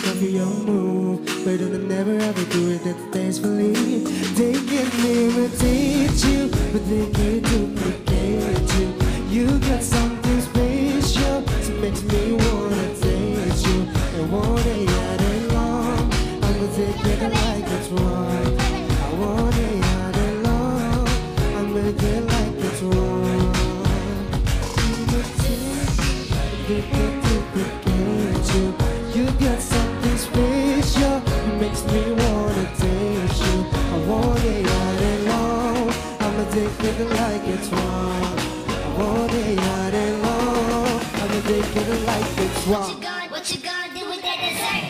copy your move, but they'll never ever do it that tastefully. They can imitate you, but they can't duplicate you. You got something special, so makes me wanna taste you. And one day all day long, I'm gonna take it like it's wrong. I want it all day long, I'm gonna take it like it's wrong. They can't duplicate you. You got something special, it makes me wanna taste you. I want it all day long, I'ma take it like it's wrong. I want it all day long, I'ma take it like it's wrong. What you gonna do with that dessert?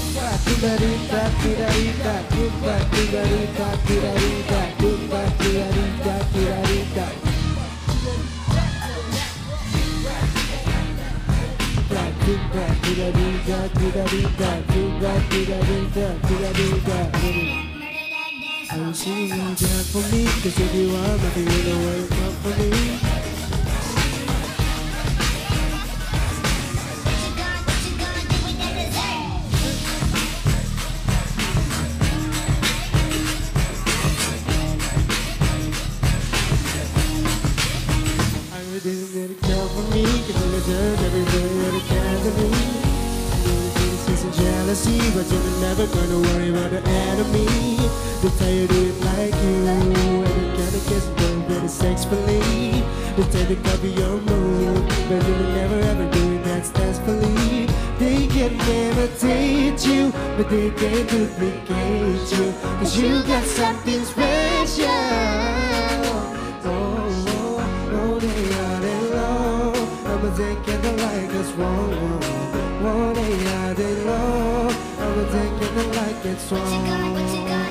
I wish you would dance for me, 'cause if you are nothing, you know where you come for me. What you gonna do with that dessert? I really didn't care for me, 'cause you deserve everything that it can to me. This and jealousy, but you're never gonna worry about the enemy. They tell you do it like you, every kind of kiss, don't get it sexfully. They tell you copy your move, but you'll never ever do it that successfully. They can imitate you, but they can't duplicate you. 'Cause you got something special. Oh, they are they long, I'ma take it like it's wrong. Oh, they are they long, I'ma take it like it's wrong. What you gonna